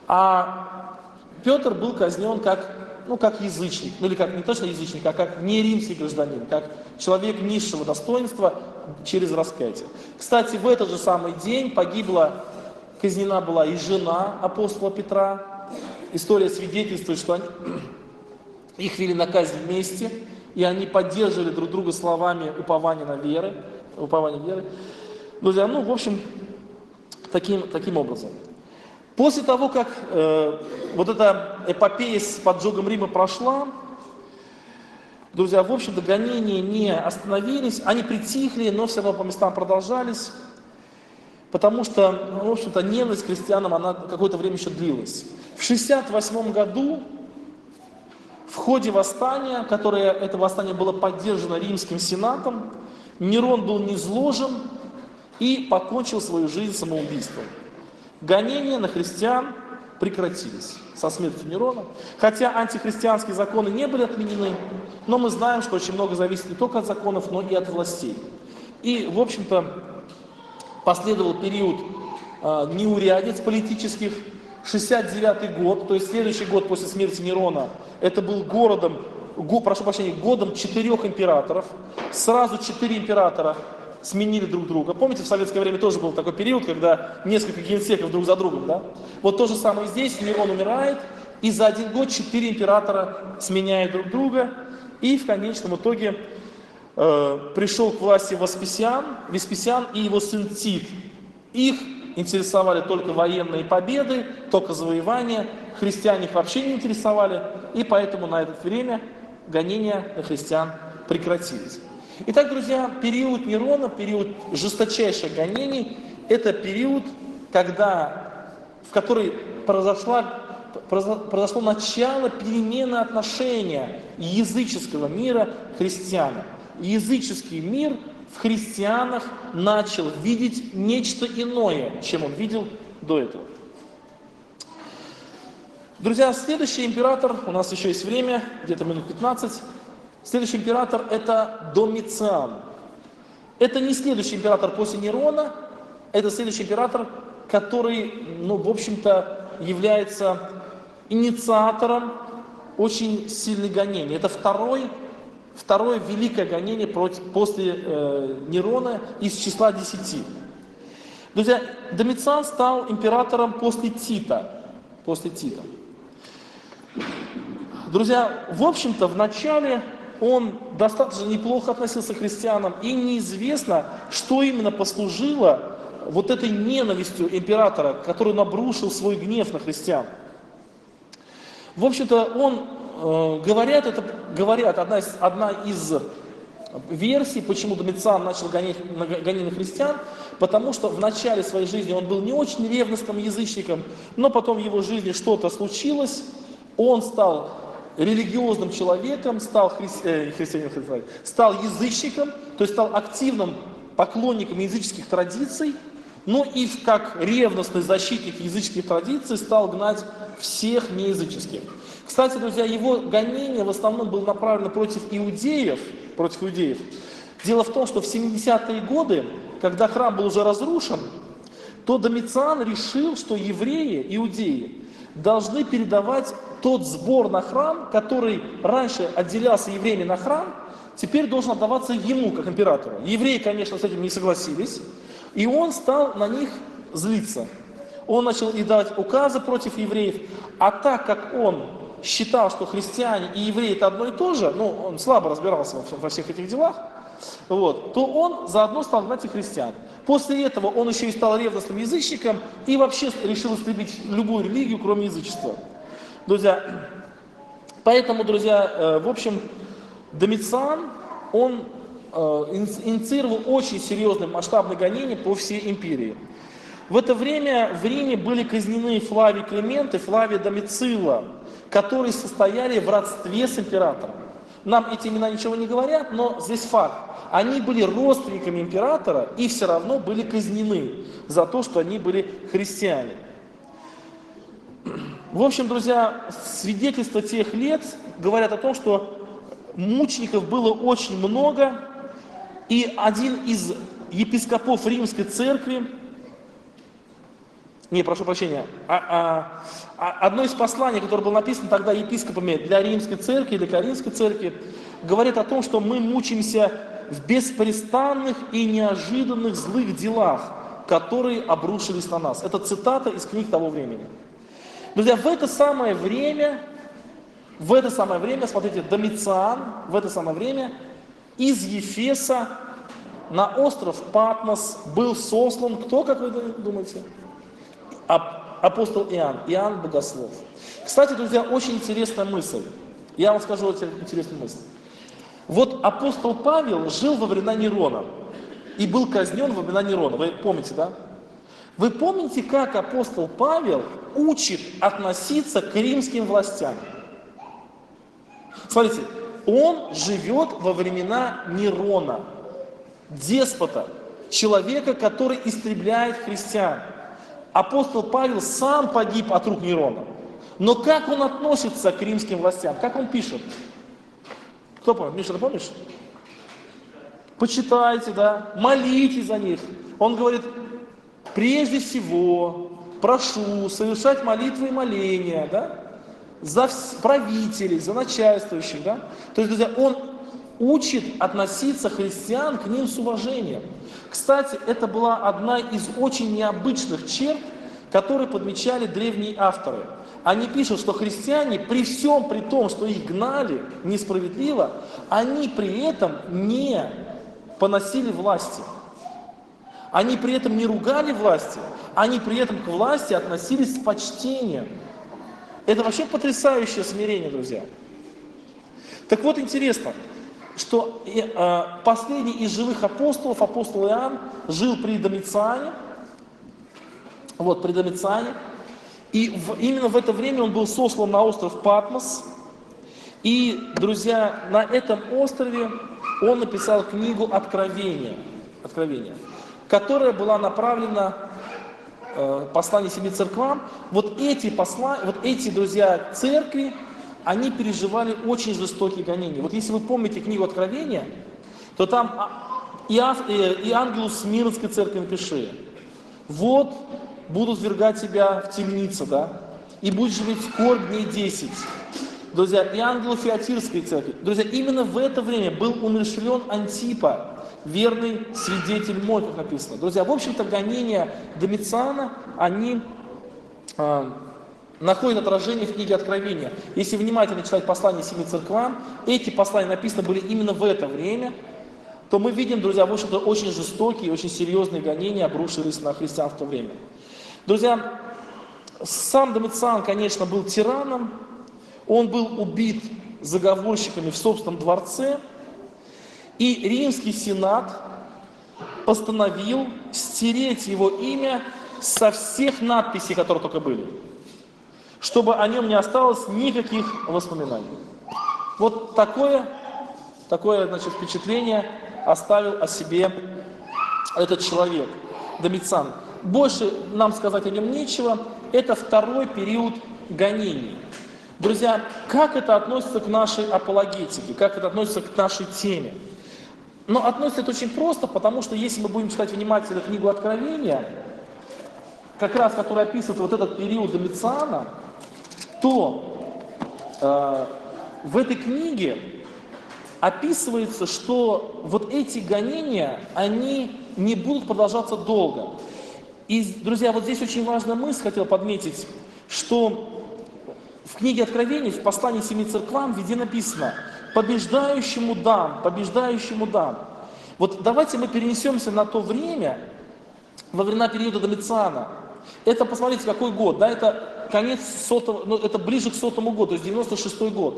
А Петр был казнен как язычник, или как не точно язычник, а как не римский гражданин, как человек низшего достоинства через распятие. Кстати, в этот же самый день казнена была и жена апостола Петра. История свидетельствует, что их вели на казнь вместе, и они поддерживали друг друга словами упования веры. Друзья, в общем, таким образом. После того, как эта эпопея с поджогом Рима прошла, друзья, в общем-то, гонения не остановились, они притихли, но все равно по местам продолжались, потому что, в общем-то, ненависть к христианам, она какое-то время еще длилась. В 68 году, в ходе восстания, это восстание было поддержано Римским Сенатом, Нерон был низвержен и покончил свою жизнь самоубийством. Гонения на христиан прекратились со смертью Нерона. Хотя антихристианские законы не были отменены, но мы знаем, что очень много зависит не только от законов, но и от властей. И, в общем-то, последовал период неурядиц политических. 69 год, то есть следующий год после смерти Нерона, это был годом 4 императоров. Сразу 4 императора сменили друг друга. Помните, в советское время тоже был такой период, когда несколько генсеков друг за другом, да? Вот то же самое здесь, Нерон умирает, и за один год 4 императора сменяют друг друга, и в конечном итоге пришел к власти Веспасиан и его сын Тит. Их интересовали только военные победы, только завоевания, христиане их вообще не интересовали, и поэтому на это время гонения на христиан прекратились. Итак, друзья, период Нерона, период жесточайших гонений, это период, в который произошло начало перемены отношения языческого мира к христианам. Языческий мир в христианах начал видеть нечто иное, чем он видел до этого. Друзья, следующий император, у нас еще есть время, где-то минут 15. Следующий император — это Домициан. Это не следующий император после Нерона, это следующий император, который, ну, в общем-то, является инициатором очень сильных гонений. Это второе великое гонение после Нерона из числа 10. Друзья, Домициан стал императором после Тита. Друзья, в общем-то, вначале он достаточно неплохо относился к христианам, и неизвестно, что именно послужило вот этой ненавистью императора, который обрушил свой гнев на христиан. В общем-то, говорят, одна из версий, почему Домициан начал гонять на христиан, потому что в начале своей жизни он был не очень ревностным язычником, но потом в его жизни что-то случилось, он стал религиозным человеком, стал язычником, то есть стал активным поклонником языческих традиций, ну и как ревностный защитник языческих традиций стал гнать всех неязыческих. Кстати, друзья, его гонение в основном было направлено против иудеев. Дело в том, что в 70-е годы, когда храм был уже разрушен, то Домициан решил, что евреи, иудеи, должны передавать тот сбор на храм, который раньше отделялся евреями на храм, теперь должен отдаваться ему, как императору. Евреи, конечно, с этим не согласились, и он стал на них злиться. Он начал издавать указы против евреев, а так как он считал, что христиане и евреи это одно и то же, ну, он слабо разбирался во всех этих делах, вот, то он заодно стал гнать и христиан. После этого он еще и стал ревностным язычником и вообще решил истребить любую религию, кроме язычества. Друзья, поэтому, друзья, в общем, Домициан, он инициировал очень серьезные масштабные гонения по всей империи. В это время в Риме были казнены Флавий Климент и Флавий Домицилла, которые состояли в родстве с императором. Нам эти имена ничего не говорят, но здесь факт. Они были родственниками императора и все равно были казнены за то, что они были христиане. В общем, друзья, свидетельства тех лет говорят о том, что мучеников было очень много, и один из епископов Римской церкви, одно из посланий, которое было написано тогда епископами для Римской церкви, для Коринфской церкви, говорит о том, что мы мучаемся в беспрестанных и неожиданных злых делах, которые обрушились на нас. Это цитата из книг того времени. Друзья, в это самое время, смотрите, Домициан, в это самое время из Ефеса на остров Патмос был сослан, кто, как вы думаете? Апостол Иоанн Богослов. Кстати, друзья, очень интересная мысль. Я вам скажу очень интересную мысль. Вот апостол Павел жил во времена Нерона и был казнен во времена Нерона. Вы помните, да? Вы помните, как апостол Павел учит относиться к римским властям? Смотрите, он живет во времена Нерона, деспота, человека, который истребляет христиан. Апостол Павел сам погиб от рук Нерона. Но как он относится к римским властям? Как он пишет? Кто помнит? Миша, ты помнишь? Почитайте, да, молитесь за них. Он говорит, прежде всего, прошу совершать молитвы и моления, да, за правителей, за начальствующих, да. То есть, друзья, он учит относиться христиан к ним с уважением. Кстати, это была одна из очень необычных черт, которые подмечали древние авторы. Они пишут, что христиане при всем при том, что их гнали несправедливо, они при этом не поносили власти. Они при этом не ругали власти, они при этом к власти относились с почтением. Это вообще потрясающее смирение, друзья. Так вот, интересно, что последний из живых апостолов, апостол Иоанн, жил при Домициане. И именно в это время он был сослан на остров Патмос. И, друзья, на этом острове он написал книгу Откровения, которая была направлена послание 7 церквам. Вот эти, друзья, церкви, они переживали очень жестокие гонения. Вот если вы помните книгу Откровения, то там и ангелу Смирнской церкви напиши. Вот будут свергать тебя в темнице, да, и будешь жить скорбь дней 10. Друзья, и ангелу Фиатирской церкви. Друзья, именно в это время был умерщвлен Антипа, верный свидетель мой, как написано. Друзья, в общем-то, гонения Домициана, они находят отражение в книге Откровения. Если внимательно читать послания 7 церквам, эти послания написаны были именно в это время, то мы видим, друзья, в общем-то, очень жестокие, очень серьезные гонения обрушились на христиан в то время. Друзья, сам Домициан, конечно, был тираном, он был убит заговорщиками в собственном дворце, и Римский Сенат постановил стереть его имя со всех надписей, которые только были, чтобы о нем не осталось никаких воспоминаний. Вот такое значит, впечатление оставил о себе этот человек, Домициан. Больше нам сказать о нем нечего. Это второй период гонений. Друзья, как это относится к нашей апологетике, как это относится к нашей теме? Но относится это очень просто, потому что если мы будем читать внимательно книгу Откровения, как раз которая описывает вот этот период Домициана, то в этой книге описывается, что вот эти гонения, они не будут продолжаться долго. И, друзья, вот здесь очень важная мысль, хотел подметить, что в книге Откровений, в послании 7 церквам везде написано «побеждающему дам, побеждающему дам». Вот давайте мы перенесемся на то время, во времена периода Домициана. Это, посмотрите, какой год, да, это конец это ближе к 100-му году, то есть 96-й год.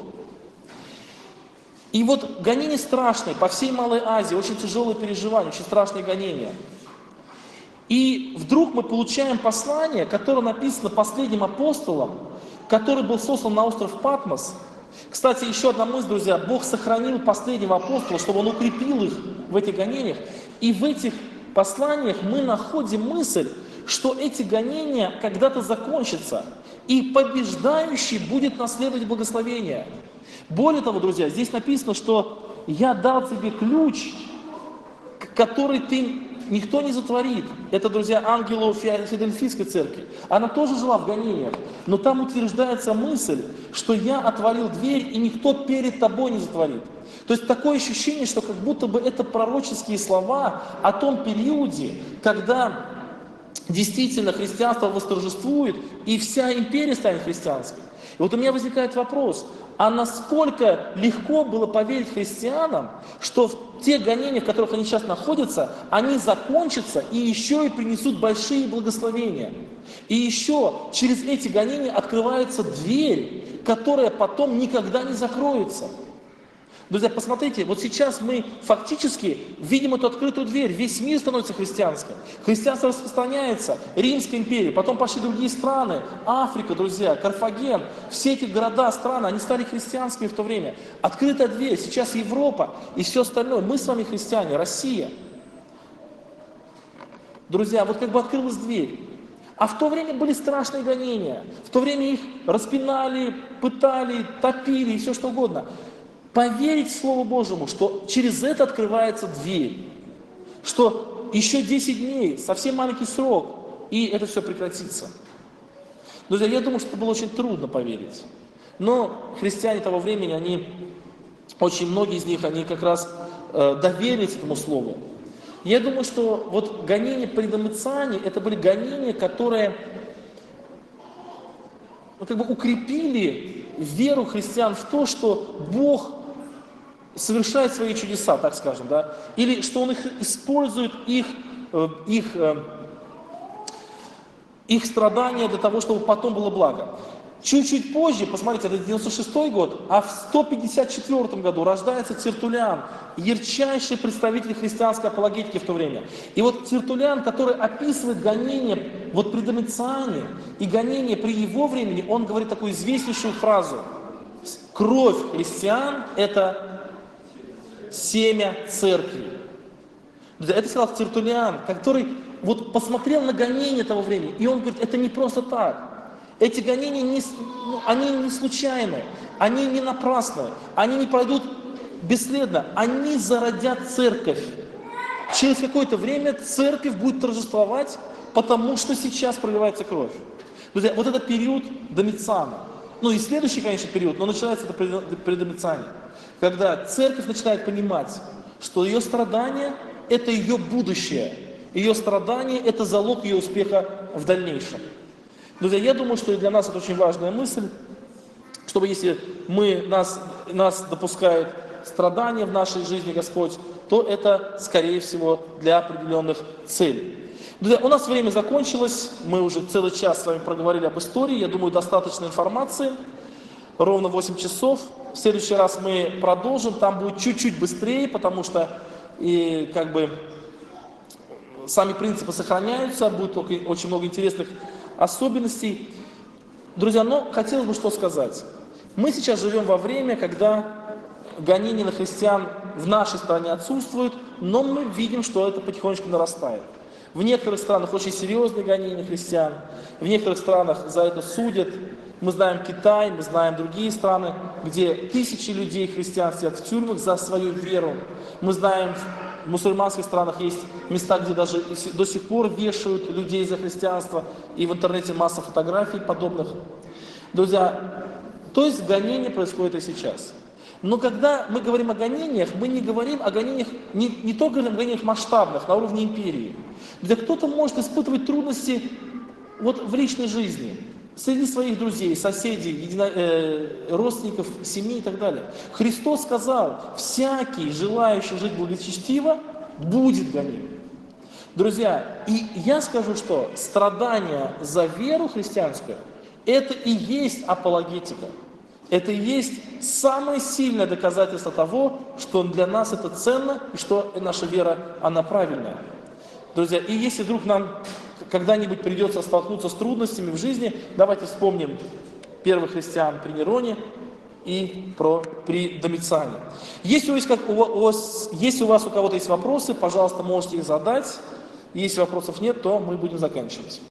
И вот гонения страшные по всей Малой Азии, очень тяжелые переживания, очень страшные гонения. И вдруг мы получаем послание, которое написано последним апостолом, который был сослан на остров Патмос. Кстати, еще одна мысль, друзья, Бог сохранил последнего апостола, чтобы он укрепил их в этих гонениях. И в этих посланиях мы находим мысль, что эти гонения когда-то закончатся, и побеждающий будет наследовать благословение. Более того, друзья, здесь написано, что «я дал тебе ключ, который никто не затворит». Это, друзья, ангелу Филадельфийской церкви. Она тоже жила в гонениях, но там утверждается мысль, что «я отворил дверь, и никто перед тобой не затворит». То есть такое ощущение, что как будто бы это пророческие слова о том периоде, когда действительно христианство восторжествует, и вся империя станет христианской. И вот у меня возникает вопрос, а насколько легко было поверить христианам, что в тех гонениях, в которых они сейчас находятся, они закончатся и еще и принесут большие благословения. И еще через эти гонения открывается дверь, которая потом никогда не закроется. Друзья, посмотрите, вот сейчас мы фактически видим эту открытую дверь. Весь мир становится христианским. Христианство распространяется. Римская империя, потом пошли другие страны. Африка, друзья, Карфаген. Все эти города, страны, они стали христианскими в то время. Открытая дверь. Сейчас Европа и все остальное. Мы с вами христиане, Россия. Друзья, вот как бы открылась дверь. А в то время были страшные гонения. В то время их распинали, пытали, топили и все что угодно. Поверить Слову Божьему, что через это открывается дверь, что еще 10 дней, совсем маленький срок, и это все прекратится. Друзья, я думаю, что это было очень трудно поверить. Но христиане того времени, очень многие из них, они как раз доверились этому Слову. Я думаю, что вот гонения при Домициане, это были гонения, которые как бы укрепили веру христиан в то, что Бог совершает свои чудеса, так скажем, да, или что Он их использует, их страдания для того, чтобы потом было благо. Чуть-чуть позже, посмотрите, это 96-й год, а в 154 году рождается Тертуллиан, ярчайший представитель христианской апологетики в то время. И вот Тертуллиан, который описывает гонения вот при Домициане и гонения при его времени, он говорит такую известнейшую фразу: «Кровь христиан – это семя церкви». Это сказал Тертуллиан, который вот посмотрел на гонения того времени, и он говорит, это не просто так. Эти гонения они не случайны, они не напрасны, они не пройдут бесследно, они зародят церковь. через какое-то время церковь будет торжествовать, потому что сейчас проливается кровь. Друзья, вот это период Домициана. Ну и следующий, конечно, период, но начинается это при Домициане. Когда церковь начинает понимать, что ее страдания – это ее будущее. Ее страдания – это залог ее успеха в дальнейшем. Друзья, я думаю, что и для нас это очень важная мысль, чтобы если нас допускает страдания в нашей жизни Господь, то это, скорее всего, для определенных целей. Друзья, у нас время закончилось, мы уже целый час с вами проговорили об истории, я думаю, достаточно информации, ровно 8 часов. В следующий раз мы продолжим, там будет чуть-чуть быстрее, потому что сами принципы сохраняются, будет очень много интересных особенностей. Друзья, но хотелось бы что сказать. Мы сейчас живем во время, когда гонения на христиан в нашей стране отсутствуют, но мы видим, что это потихонечку нарастает. В некоторых странах очень серьезные гонения на христиан, в некоторых странах за это судят. Мы знаем Китай, мы знаем другие страны, где тысячи людей, христиан, сидят в тюрьмах за свою веру. Мы знаем, в мусульманских странах есть места, где даже до сих пор вешают людей за христианство, и в интернете масса фотографий подобных. Друзья, то есть гонения происходят и сейчас. Но когда мы говорим о гонениях, мы не говорим о гонениях, не только о гонениях масштабных, на уровне империи. Где кто-то может испытывать трудности вот в личной жизни, среди своих друзей, соседей, родственников, семьи и так далее. Христос сказал, всякий, желающий жить благочестиво, будет гоним. Друзья, и я скажу, что страдания за веру христианскую, это и есть апологетика. Это и есть самое сильное доказательство того, что для нас это ценно, и что наша вера, она правильная. Друзья, и если вдруг нам когда-нибудь придется столкнуться с трудностями в жизни, давайте вспомним первых христиан при Нероне и при Домициане. Если у вас у кого-то есть вопросы, пожалуйста, можете их задать. Если вопросов нет, то мы будем заканчивать.